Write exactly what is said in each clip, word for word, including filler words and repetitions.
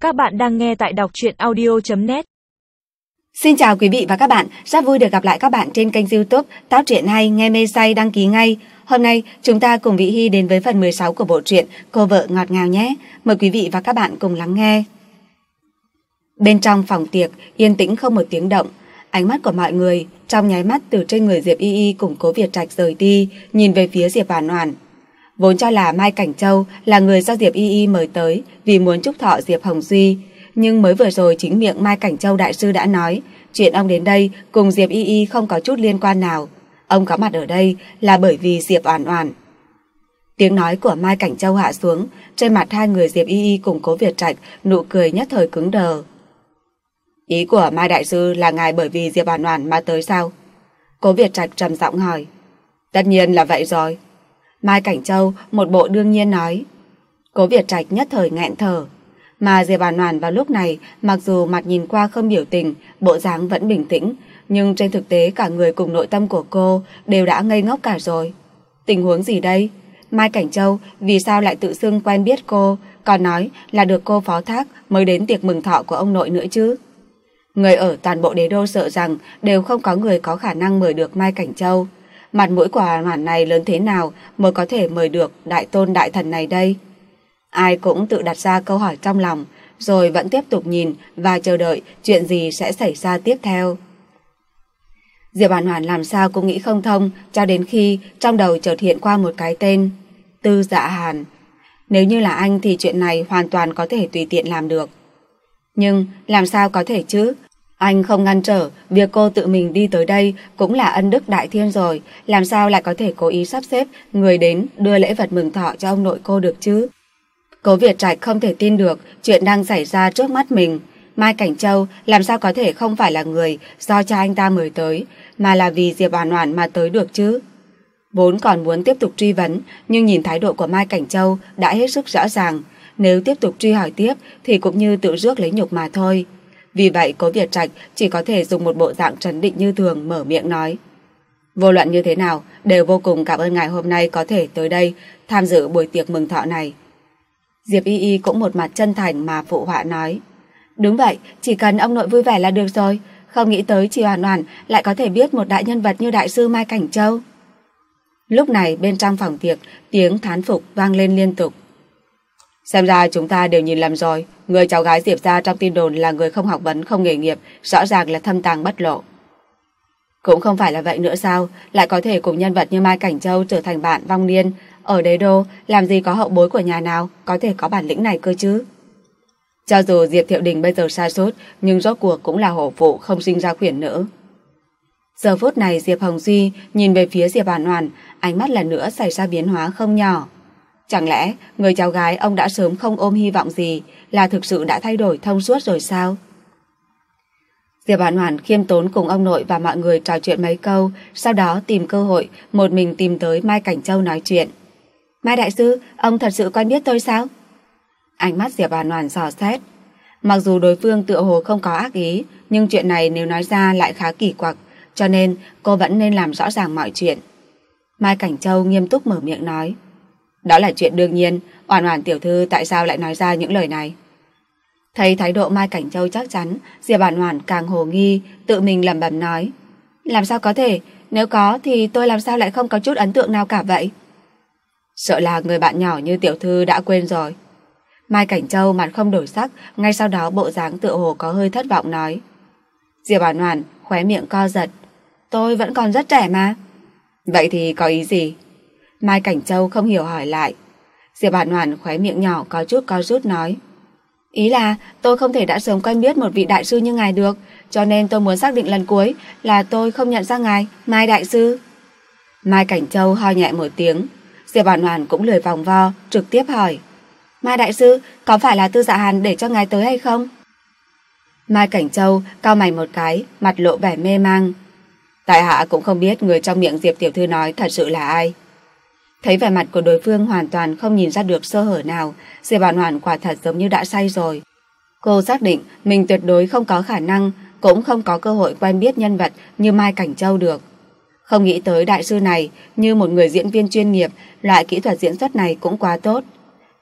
Các bạn đang nghe tại đọc truyện audio chấm net. Xin chào quý vị và các bạn, rất vui được gặp lại các bạn trên kênh YouTube Tác Truyện Hay Nghe Mê Say đăng ký ngay. Hôm nay chúng ta cùng Vĩ Hy đến với phần mười sáu của bộ truyện Cô Vợ Ngọt Ngào nhé. Mời quý vị và các bạn cùng lắng nghe. Bên trong phòng tiệc yên tĩnh không một tiếng động. Ánh mắt của mọi người trong nháy mắt từ trên người Diệp Y Y cùng Cố Việt Trạch rời đi, nhìn về phía Diệp Oản Oản. Vốn cho là Mai Cảnh Châu là người do Diệp Y Y mời tới vì muốn chúc thọ Diệp Hồng Duy, nhưng mới vừa rồi chính miệng Mai Cảnh Châu đại sư đã nói, chuyện ông đến đây cùng Diệp Y Y không có chút liên quan nào. Ông có mặt ở đây là bởi vì Diệp Oản Oản. Tiếng nói của Mai Cảnh Châu hạ xuống, trên mặt hai người Diệp Y Y cùng Cố Việt Trạch nụ cười nhất thời cứng đờ. Ý của Mai đại sư là ngài bởi vì Diệp Oản Oản mà tới sao? Cố Việt Trạch trầm giọng hỏi. Tất nhiên là vậy rồi. Mai Cảnh Châu một bộ đương nhiên nói. Cố Việt Trạch nhất thời nghẹn thở. Mà Diệp Oản Oản vào lúc này mặc dù mặt nhìn qua không biểu tình, bộ dáng vẫn bình tĩnh, nhưng trên thực tế cả người cùng nội tâm của cô đều đã ngây ngốc cả rồi. Tình huống gì đây? Mai Cảnh Châu vì sao lại tự xưng quen biết cô, còn nói là được cô phó thác mới đến tiệc mừng thọ của ông nội nữa chứ? Người ở toàn bộ đế đô sợ rằng đều không có người có khả năng mời được Mai Cảnh Châu. Mặt mũi của Oản Oản này lớn thế nào mới có thể mời được đại tôn đại thần này đây? Ai cũng tự đặt ra câu hỏi trong lòng, rồi vẫn tiếp tục nhìn và chờ đợi chuyện gì sẽ xảy ra tiếp theo. Diệp Oản Oản làm sao cũng nghĩ không thông, cho đến khi trong đầu chợt hiện qua một cái tên, Tư Dạ Hàn. Nếu như là anh thì chuyện này hoàn toàn có thể tùy tiện làm được. Nhưng làm sao có thể chứ? Anh không ngăn trở việc cô tự mình đi tới đây cũng là ân đức đại thiên rồi, làm sao lại có thể cố ý sắp xếp người đến đưa lễ vật mừng thọ cho ông nội cô được chứ? Cố Việt Trạch không thể tin được chuyện đang xảy ra trước mắt mình. Mai Cảnh Châu làm sao có thể không phải là người do cha anh ta mời tới, mà là vì Diệp Oản Oản mà tới được chứ? Vốn còn muốn tiếp tục truy vấn, nhưng nhìn thái độ của Mai Cảnh Châu đã hết sức rõ ràng, nếu tiếp tục truy hỏi tiếp thì cũng như tự rước lấy nhục mà thôi. Vì vậy Cố Việt Trạch chỉ có thể dùng một bộ dạng trấn định như thường mở miệng nói. Vô luận như thế nào, đều vô cùng cảm ơn ngài hôm nay có thể tới đây tham dự buổi tiệc mừng thọ này. Diệp Y Y cũng một mặt chân thành mà phụ họa nói. Đúng vậy, chỉ cần ông nội vui vẻ là được rồi, không nghĩ tới chị Oản Oản lại có thể biết một đại nhân vật như đại sư Mai Cảnh Châu. Lúc này bên trong phòng tiệc, tiếng thán phục vang lên liên tục. Xem ra chúng ta đều nhìn lầm rồi, người cháu gái Diệp gia trong tin đồn là người không học vấn, không nghề nghiệp, rõ ràng là thâm tàng bất lộ. Cũng không phải là vậy nữa sao, lại có thể cùng nhân vật như Mai Cảnh Châu trở thành bạn vong niên, ở đế đô làm gì có hậu bối của nhà nào có thể có bản lĩnh này cơ chứ? Cho dù Diệp Thiệu Đình bây giờ sa sút, nhưng rốt cuộc cũng là hổ phụ không sinh ra khuyển nữ. Giờ phút này Diệp Hồng Duy nhìn về phía Diệp Oản Oản, ánh mắt lần nữa xảy ra biến hóa không nhỏ. Chẳng lẽ người cháu gái ông đã sớm không ôm hy vọng gì, là thực sự đã thay đổi thông suốt rồi sao? Diệp Oản Oản khiêm tốn cùng ông nội và mọi người trò chuyện mấy câu, sau đó tìm cơ hội một mình tìm tới Mai Cảnh Châu nói chuyện. Mai đại sư, ông thật sự quen biết tôi sao? Ánh mắt Diệp Oản Oản dò xét. Mặc dù đối phương tựa hồ không có ác ý, nhưng chuyện này nếu nói ra lại khá kỳ quặc, cho nên cô vẫn nên làm rõ ràng mọi chuyện. Mai Cảnh Châu nghiêm túc mở miệng nói. Đó là chuyện đương nhiên, Oản Oản tiểu thư tại sao lại nói ra những lời này? Thấy thái độ Mai Cảnh Châu chắc chắn, Diệp Oản Oản càng hồ nghi, tự mình lẩm bẩm nói. Làm sao có thể, nếu có thì tôi làm sao lại không có chút ấn tượng nào cả vậy? Sợ là người bạn nhỏ như tiểu thư đã quên rồi. Mai Cảnh Châu mặt không đổi sắc, ngay sau đó bộ dáng tựa hồ có hơi thất vọng nói. Diệp Oản Oản khóe miệng co giật. Tôi vẫn còn rất trẻ mà. Vậy thì có ý gì? Mai Cảnh Châu không hiểu hỏi lại. Diệp Oản Oản khóe miệng nhỏ có chút co rút nói. Ý là tôi không thể đã sớm quen biết một vị đại sư như ngài được, cho nên tôi muốn xác định lần cuối là tôi không nhận ra ngài, Mai đại sư. Mai Cảnh Châu ho nhẹ một tiếng. Diệp Oản Oản cũng lười vòng vo, trực tiếp hỏi. Mai đại sư, có phải là Tư Dạ Hàn để cho ngài tới hay không? Mai Cảnh Châu cau mày một cái, mặt lộ vẻ mê mang. Tại hạ cũng không biết người trong miệng Diệp tiểu thư nói thật sự là ai. Thấy vẻ mặt của đối phương hoàn toàn không nhìn ra được sơ hở nào, Diệp Oản Oản quả thật giống như đã say rồi. Cô xác định mình tuyệt đối không có khả năng, cũng không có cơ hội quen biết nhân vật như Mai Cảnh Châu được. Không nghĩ tới đại sư này như một người diễn viên chuyên nghiệp, loại kỹ thuật diễn xuất này cũng quá tốt.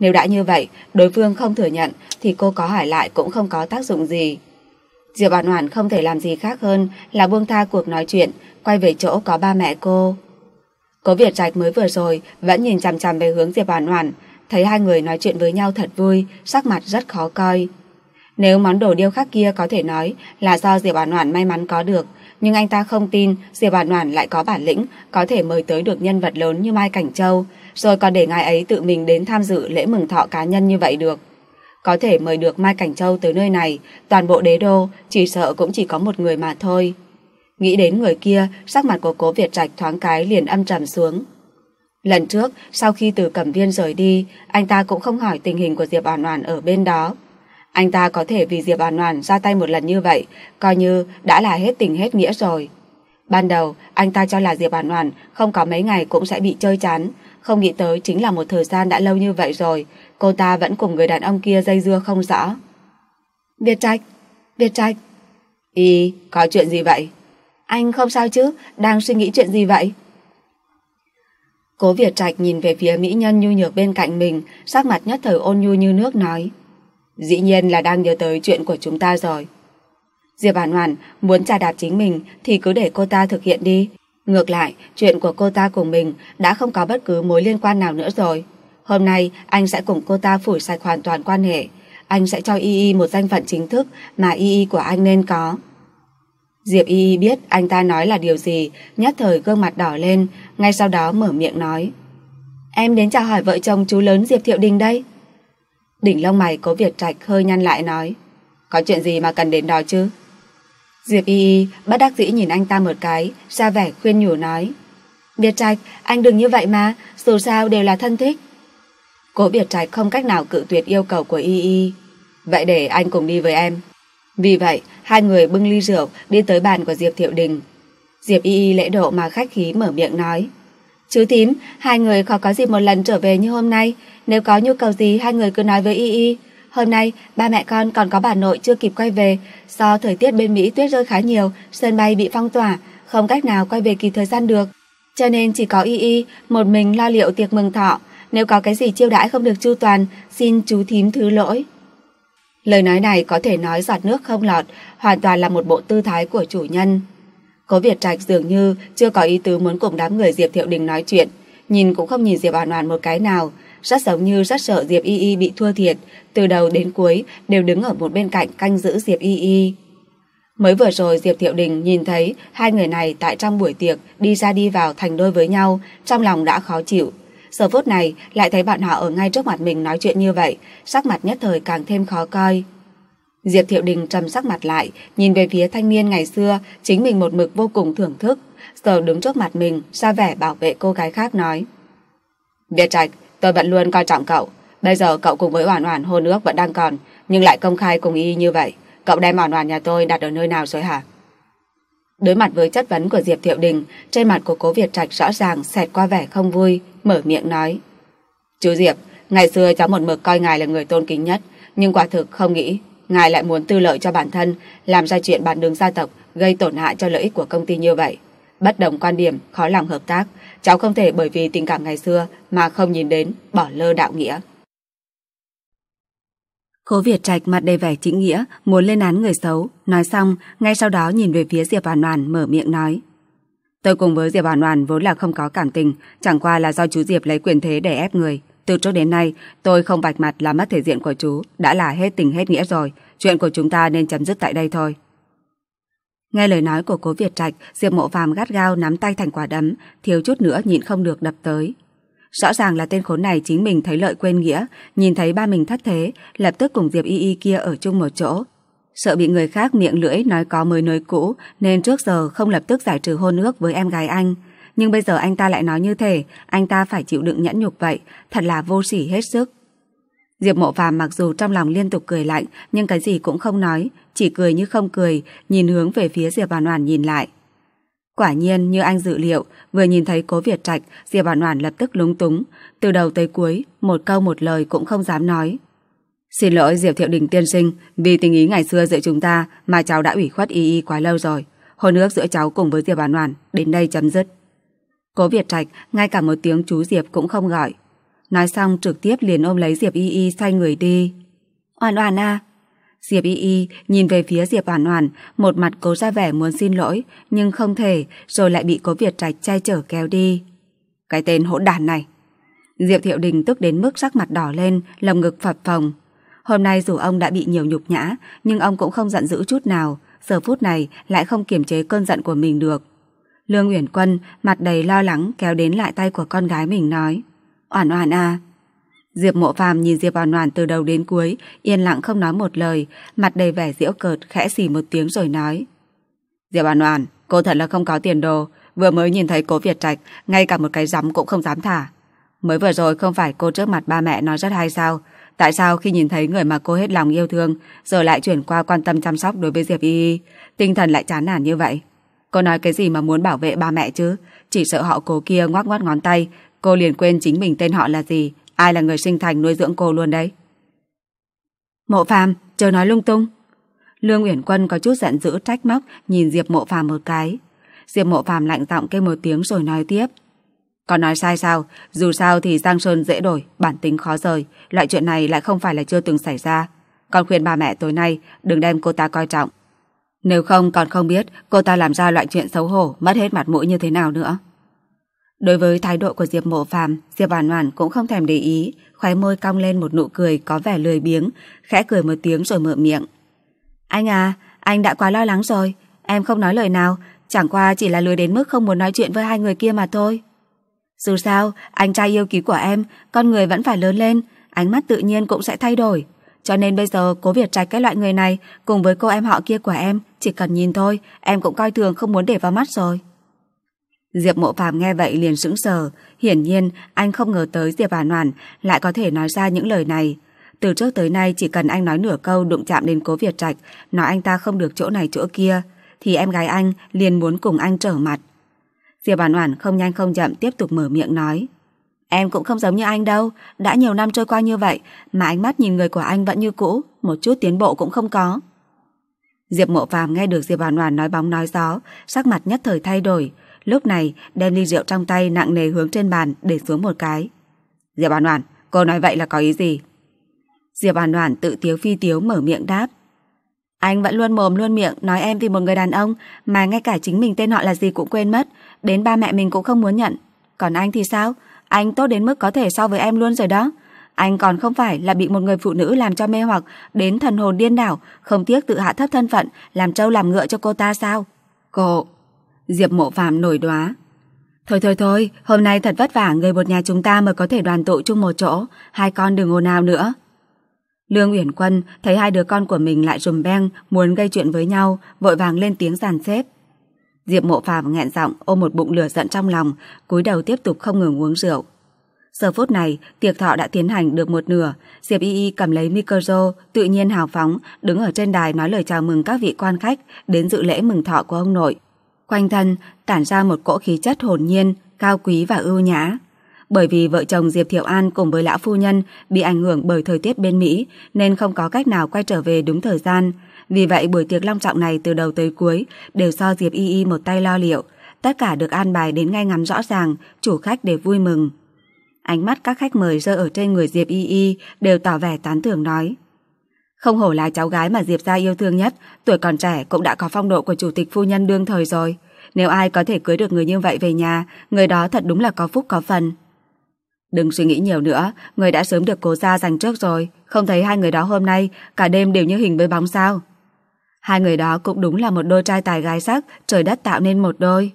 Nếu đã như vậy, đối phương không thừa nhận thì cô có hỏi lại cũng không có tác dụng gì. Diệp Oản Oản không thể làm gì khác hơn là buông tha cuộc nói chuyện, quay về chỗ có ba mẹ cô. Cố Việt Trạch mới vừa rồi vẫn nhìn chằm chằm về hướng Diệp Oản Oản, thấy hai người nói chuyện với nhau thật vui, sắc mặt rất khó coi. Nếu món đồ điêu khắc kia có thể nói là do Diệp Oản Oản may mắn có được, nhưng anh ta không tin Diệp Oản Oản lại có bản lĩnh có thể mời tới được nhân vật lớn như Mai Cảnh Châu, rồi còn để ngài ấy tự mình đến tham dự lễ mừng thọ cá nhân như vậy được. Có thể mời được Mai Cảnh Châu tới nơi này, toàn bộ đế đô chỉ sợ cũng chỉ có một người mà thôi. Nghĩ đến người kia, sắc mặt của Cố Việt Trạch thoáng cái liền âm trầm xuống. Lần trước, sau khi từ Cẩm Viên rời đi, anh ta cũng không hỏi tình hình của Diệp Oản Oản ở bên đó. Anh ta có thể vì Diệp Oản Oản ra tay một lần như vậy, coi như đã là hết tình hết nghĩa rồi. Ban đầu, anh ta cho là Diệp Oản Oản không có mấy ngày cũng sẽ bị chơi chán, không nghĩ tới chính là một thời gian đã lâu như vậy rồi, cô ta vẫn cùng người đàn ông kia dây dưa không rõ. Việt Trạch, Việt Trạch. Ý, có chuyện gì vậy? Anh không sao chứ, đang suy nghĩ chuyện gì vậy? Cố Việt Trạch nhìn về phía mỹ nhân nhu nhược bên cạnh mình, sắc mặt nhất thời ôn nhu như nước nói. Dĩ nhiên là đang nhớ tới chuyện của chúng ta rồi. Diệp Oản Oản muốn trà đạp chính mình thì cứ để cô ta thực hiện đi. Ngược lại, chuyện của cô ta cùng mình đã không có bất cứ mối liên quan nào nữa rồi. Hôm nay anh sẽ cùng cô ta phủi sạch hoàn toàn quan hệ. Anh sẽ cho Y Y một danh phận chính thức mà Y Y của anh nên có. Diệp Y Y biết anh ta nói là điều gì, nhất thời gương mặt đỏ lên, ngay sau đó mở miệng nói. Em đến chào hỏi vợ chồng chú lớn Diệp Thiệu Đình đây. Đỉnh lông mày Cố Việt Trạch hơi nhăn lại nói. Có chuyện gì mà cần đến đó chứ? Diệp Y Y bất đắc dĩ nhìn anh ta một cái, ra vẻ khuyên nhủ nói. Việt Trạch, anh đừng như vậy mà, dù sao đều là thân thích. Cố Việt Trạch không cách nào cự tuyệt yêu cầu của Y Y. Vậy để anh cùng đi với em. Vì vậy, hai người bưng ly rượu đi tới bàn của Diệp Thiệu Đình. Diệp Y Y lễ độ mà khách khí mở miệng nói. Chú thím, hai người khó có dịp một lần trở về như hôm nay. Nếu có nhu cầu gì hai người cứ nói với Y Y. Hôm nay, ba mẹ con còn có bà nội chưa kịp quay về. Do thời tiết bên Mỹ tuyết rơi khá nhiều, sân bay bị phong tỏa, không cách nào quay về kịp thời gian được. Cho nên chỉ có Y Y một mình lo liệu tiệc mừng thọ. Nếu có cái gì chiêu đãi không được chu toàn, xin chú thím thứ lỗi. Lời nói này có thể nói giọt nước không lọt, hoàn toàn là một bộ tư thái của chủ nhân. Cố Việt Trạch dường như chưa có ý tứ muốn cùng đám người Diệp Thiệu Đình nói chuyện, nhìn cũng không nhìn Diệp Oản Oản một cái nào, rất giống như rất sợ Diệp Y Y bị thua thiệt, từ đầu đến cuối đều đứng ở một bên cạnh canh giữ Diệp Y Y. Mới vừa rồi Diệp Thiệu Đình nhìn thấy hai người này tại trong buổi tiệc đi ra đi vào thành đôi với nhau, trong lòng đã khó chịu. Giờ phút này lại thấy bọn họ ở ngay trước mặt mình nói chuyện như vậy, sắc mặt nhất thời càng thêm khó coi. Diệp Thiệu Đình trầm sắc mặt lại, nhìn về phía thanh niên ngày xưa chính mình một mực vô cùng thưởng thức, giờ đứng trước mặt mình ra vẻ bảo vệ cô gái khác nói. Việt Trạch, tôi vẫn luôn coi trọng cậu. Bây giờ cậu cùng với Oản Oản hôn ước vẫn đang còn, nhưng lại công khai cùng Y như vậy. Cậu đem Oản Oản nhà tôi đặt ở nơi nào rồi hả? Đối mặt với chất vấn của Diệp Thiệu Đình, trên mặt của Cố Việt Trạch rõ ràng xẹt qua vẻ không vui, mở miệng nói. Chú Diệp, ngày xưa cháu một mực coi ngài là người tôn kính nhất, nhưng quả thực không nghĩ ngài lại muốn tư lợi cho bản thân, làm ra chuyện bàn đường gia tộc, gây tổn hại cho lợi ích của công ty như vậy. Bất đồng quan điểm, khó lòng hợp tác, cháu không thể bởi vì tình cảm ngày xưa mà không nhìn đến, bỏ lơ đạo nghĩa. Cố Việt Trạch mặt đầy vẻ chính nghĩa, muốn lên án người xấu, nói xong, ngay sau đó nhìn về phía Diệp Oản Oản mở miệng nói. Tôi cùng với Diệp Oản Oản vốn là không có cảm tình, chẳng qua là do chú Diệp lấy quyền thế để ép người. Từ trước đến nay, tôi không vạch mặt làm mất thể diện của chú, đã là hết tình hết nghĩa rồi, chuyện của chúng ta nên chấm dứt tại đây thôi. Nghe lời nói của Cố Việt Trạch, Diệp Mộ Phàm gắt gao nắm tay thành quả đấm, thiếu chút nữa nhịn không được đập tới. Rõ ràng là tên khốn này chính mình thấy lợi quên nghĩa, nhìn thấy ba mình thất thế, lập tức cùng Diệp Y Y kia ở chung một chỗ. Sợ bị người khác miệng lưỡi nói có mới nói cũ, nên trước giờ không lập tức giải trừ hôn ước với em gái anh. Nhưng bây giờ anh ta lại nói như thế, anh ta phải chịu đựng nhẫn nhục vậy, thật là vô sỉ hết sức. Diệp Mộ Phàm mặc dù trong lòng liên tục cười lạnh, nhưng cái gì cũng không nói, chỉ cười như không cười, nhìn hướng về phía Diệp Oản Oản nhìn lại. Quả nhiên như anh dự liệu, vừa nhìn thấy Cố Việt Trạch, Diệp Oản Oản lập tức lúng túng, từ đầu tới cuối, một câu một lời cũng không dám nói. Xin lỗi Diệp Thiệu Đình tiên sinh, vì tình ý ngày xưa giữa chúng ta mà cháu đã ủy khuất Y Y quá lâu rồi. Hôn ước giữa cháu cùng với Diệp Oản Oản đến đây chấm dứt. Cố Việt Trạch ngay cả một tiếng chú Diệp cũng không gọi. Nói xong trực tiếp liền ôm lấy Diệp Y Y xoay người đi. Oản Oản à. Diệp Y Y nhìn về phía Diệp Oản Oản, một mặt cố ra vẻ muốn xin lỗi, nhưng không thể, rồi lại bị Cố Việt Trạch che chở kéo đi. Cái tên hỗn đản này. Diệp Thiệu Đình tức đến mức sắc mặt đỏ lên, lồng ngực phập phồng. Hôm nay dù ông đã bị nhiều nhục nhã, nhưng ông cũng không giận dữ chút nào, giờ phút này lại không kiềm chế cơn giận của mình được. Lương Uyển Quân mặt đầy lo lắng kéo đến lại tay của con gái mình nói: Oản Oản à. Diệp Mộ Phàm nhìn Diệp Oản Oản từ đầu đến cuối, yên lặng không nói một lời, mặt đầy vẻ giễu cợt, khẽ xì một tiếng rồi nói: Diệp Oản Oản, cô thật là không có tiền đồ, vừa mới nhìn thấy Cố Việt Trạch, ngay cả một cái rắm cũng không dám thả. Mới vừa rồi không phải cô trước mặt ba mẹ nói rất hay sao? Tại sao khi nhìn thấy người mà cô hết lòng yêu thương, giờ lại chuyển qua quan tâm chăm sóc đối với Diệp Y Y, tinh thần lại chán nản như vậy? Cô nói cái gì mà muốn bảo vệ ba mẹ chứ? Chỉ sợ họ Cố kia ngoắc ngoắc ngón tay, cô liền quên chính mình tên họ là gì, ai là người sinh thành nuôi dưỡng cô luôn đấy. Mộ Phàm, chớ nói lung tung. Lương Uyển Quân có chút giận dữ trách móc nhìn Diệp Mộ Phàm một cái. Diệp Mộ Phàm lạnh giọng kêu một tiếng rồi nói tiếp: Con nói sai sao? Dù sao thì Giang Sơn dễ đổi, bản tính khó rời, loại chuyện này lại không phải là chưa từng xảy ra. Con khuyên ba mẹ tối nay đừng đem cô ta coi trọng. Nếu không còn không biết cô ta làm ra loại chuyện xấu hổ, mất hết mặt mũi như thế nào nữa. Đối với thái độ của Diệp Mộ Phàm, Diệp Oản Oản cũng không thèm để ý, khóe môi cong lên một nụ cười có vẻ lười biếng, khẽ cười một tiếng rồi mở miệng: Anh à, anh đã quá lo lắng rồi, em không nói lời nào, chẳng qua chỉ là lười đến mức không muốn nói chuyện với hai người kia mà thôi. Dù sao, anh trai yêu quý của em, con người vẫn phải lớn lên, ánh mắt tự nhiên cũng sẽ thay đổi. Cho nên bây giờ Cố Việt Trạch cái loại người này cùng với cô em họ kia của em, chỉ cần nhìn thôi, em cũng coi thường không muốn để vào mắt rồi. Diệp Mộ Phàm nghe vậy liền sững sờ, hiển nhiên anh không ngờ tới Diệp Oản Oản lại có thể nói ra những lời này. Từ trước tới nay chỉ cần anh nói nửa câu đụng chạm đến Cố Việt Trạch, nói anh ta không được chỗ này chỗ kia, thì em gái anh liền muốn cùng anh trở mặt. Diệp Oản Oản không nhanh không chậm tiếp tục mở miệng nói: Em cũng không giống như anh đâu, đã nhiều năm trôi qua như vậy mà ánh mắt nhìn người của anh vẫn như cũ, một chút tiến bộ cũng không có. Diệp Mộ Phàm nghe được Diệp Oản Oản nói bóng nói gió, sắc mặt nhất thời thay đổi, lúc này đem ly rượu trong tay nặng nề hướng trên bàn để xuống một cái. Diệp Oản Oản, cô nói vậy là có ý gì? Diệp Oản Oản tự tiếu phi tiếu mở miệng đáp: Anh vẫn luôn mồm luôn miệng nói em vì một người đàn ông mà ngay cả chính mình tên họ là gì cũng quên mất, đến ba mẹ mình cũng không muốn nhận. Còn anh thì sao? Anh tốt đến mức có thể so với em luôn rồi đó. Anh còn không phải là bị một người phụ nữ làm cho mê hoặc đến thần hồn điên đảo, không tiếc tự hạ thấp thân phận, làm trâu làm ngựa cho cô ta sao? Cô... Diệp Mộ Phàm nổi đoá. Thôi thôi thôi, hôm nay thật vất vả người một nhà chúng ta mới có thể đoàn tụ chung một chỗ, hai con đừng ồn ào nữa. Lương Uyển Quân thấy hai đứa con của mình lại rùm beng muốn gây chuyện với nhau, vội vàng lên tiếng dàn xếp. Diệp Mộ Phàm nghẹn giọng ôm một bụng lửa giận trong lòng, cúi đầu tiếp tục không ngừng uống rượu. Giờ phút này, tiệc thọ đã tiến hành được một nửa, Diệp Y Y cầm lấy micro, tự nhiên hào phóng, đứng ở trên đài nói lời chào mừng các vị quan khách đến dự lễ mừng thọ của ông nội. Quanh thân tản ra một cỗ khí chất hồn nhiên, cao quý và ưu nhã. Bởi vì vợ chồng Diệp Thiệu An cùng với lão phu nhân bị ảnh hưởng bởi thời tiết bên Mỹ nên không có cách nào quay trở về đúng thời gian. Vì vậy buổi tiệc long trọng này từ đầu tới cuối đều do Diệp Y Y một tay lo liệu. Tất cả được an bài đến ngay ngắn rõ ràng, chủ khách để vui mừng. Ánh mắt các khách mời rơi ở trên người Diệp Y Y đều tỏ vẻ tán thưởng nói: Không hổ là cháu gái mà Diệp gia yêu thương nhất, tuổi còn trẻ cũng đã có phong độ của chủ tịch phu nhân đương thời rồi. Nếu ai có thể cưới được người như vậy về nhà, người đó thật đúng là có phúc có phần. Đừng suy nghĩ nhiều nữa, người đã sớm được cố gia dành trước rồi, không thấy hai người đó hôm nay cả đêm đều như hình với bóng sao? Hai người đó cũng đúng là một đôi trai tài gái sắc, trời đất tạo nên một đôi.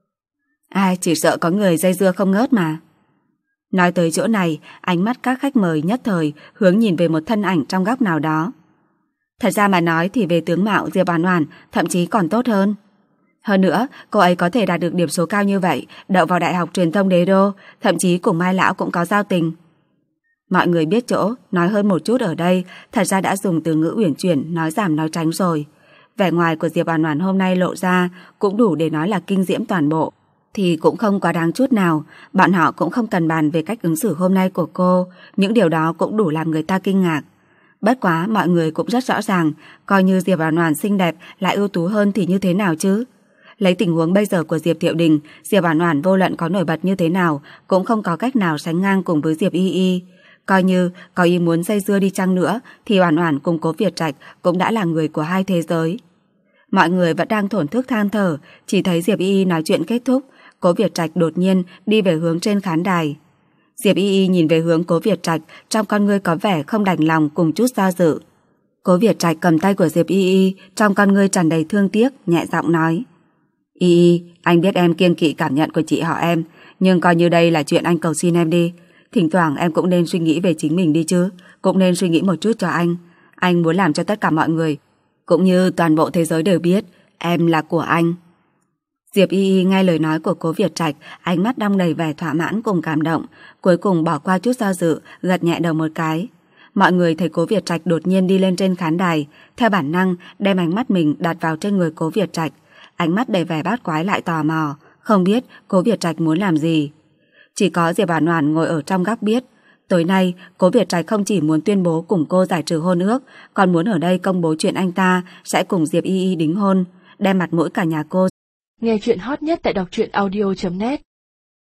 Ai chỉ sợ có người dây dưa không ngớt mà. Nói tới chỗ này, ánh mắt các khách mời nhất thời hướng nhìn về một thân ảnh trong góc nào đó. Thật ra mà nói thì về tướng mạo Diệp Oản Oản thậm chí còn tốt hơn. Hơn nữa, cô ấy có thể đạt được điểm số cao như vậy, đậu vào Đại học Truyền thông Đế Đô, thậm chí cùng Mai lão cũng có giao tình. Mọi người biết chỗ, nói hơn một chút ở đây, thật ra đã dùng từ ngữ uyển chuyển, nói giảm nói tránh rồi. Vẻ ngoài của Diệp Oản Oản hôm nay lộ ra cũng đủ để nói là kinh diễm toàn bộ, thì cũng không quá đáng chút nào. Bọn họ cũng không cần bàn về cách ứng xử hôm nay của cô, những điều đó cũng đủ làm người ta kinh ngạc. Bất quá mọi người cũng rất rõ ràng, coi như Diệp Oản Oản xinh đẹp lại ưu tú hơn thì như thế nào chứ? Lấy tình huống bây giờ của Diệp Thiệu Đình, Diệp Oản Oản vô luận có nổi bật như thế nào cũng không có cách nào sánh ngang cùng với Diệp Y Y. Coi như có ý muốn dây dưa đi chăng nữa thì Oản Oản cùng Cố Việt Trạch cũng đã là người của hai thế giới. Mọi người vẫn đang thổn thức than thở, chỉ thấy Diệp Y Y nói chuyện kết thúc, Cố Việt Trạch đột nhiên đi về hướng trên khán đài. Diệp Y Y nhìn về hướng Cố Việt Trạch, trong con ngươi có vẻ không đành lòng cùng chút do dự. Cố Việt Trạch cầm tay của Diệp Y Y, trong con ngươi tràn đầy thương tiếc, nhẹ giọng nói: Y Y, anh biết em kiêng kỵ cảm nhận của chị họ em, nhưng coi như đây là chuyện anh cầu xin em đi. Thỉnh thoảng em cũng nên suy nghĩ về chính mình đi chứ, cũng nên suy nghĩ một chút cho anh. Anh muốn làm cho tất cả mọi người, cũng như toàn bộ thế giới đều biết, em là của anh. Diệp Y Y nghe lời nói của Cố Việt Trạch, ánh mắt đong đầy vẻ thỏa mãn cùng cảm động, cuối cùng bỏ qua chút do dự, gật nhẹ đầu một cái. Mọi người thấy Cố Việt Trạch đột nhiên đi lên trên khán đài, theo bản năng đem ánh mắt mình đặt vào trên người Cố Việt Trạch, ánh mắt đầy vẻ bát quái lại tò mò, không biết Cố Việt Trạch muốn làm gì. Chỉ có Diệp Oản Oản ngồi ở trong góc biết, tối nay Cố Việt Trạch không chỉ muốn tuyên bố cùng cô giải trừ hôn ước, còn muốn ở đây công bố chuyện anh ta sẽ cùng Diệp Y Y đính hôn, đem mặt mũi cả nhà cô. Nghe chuyện hot nhất tại đọc truyện audio chấm net.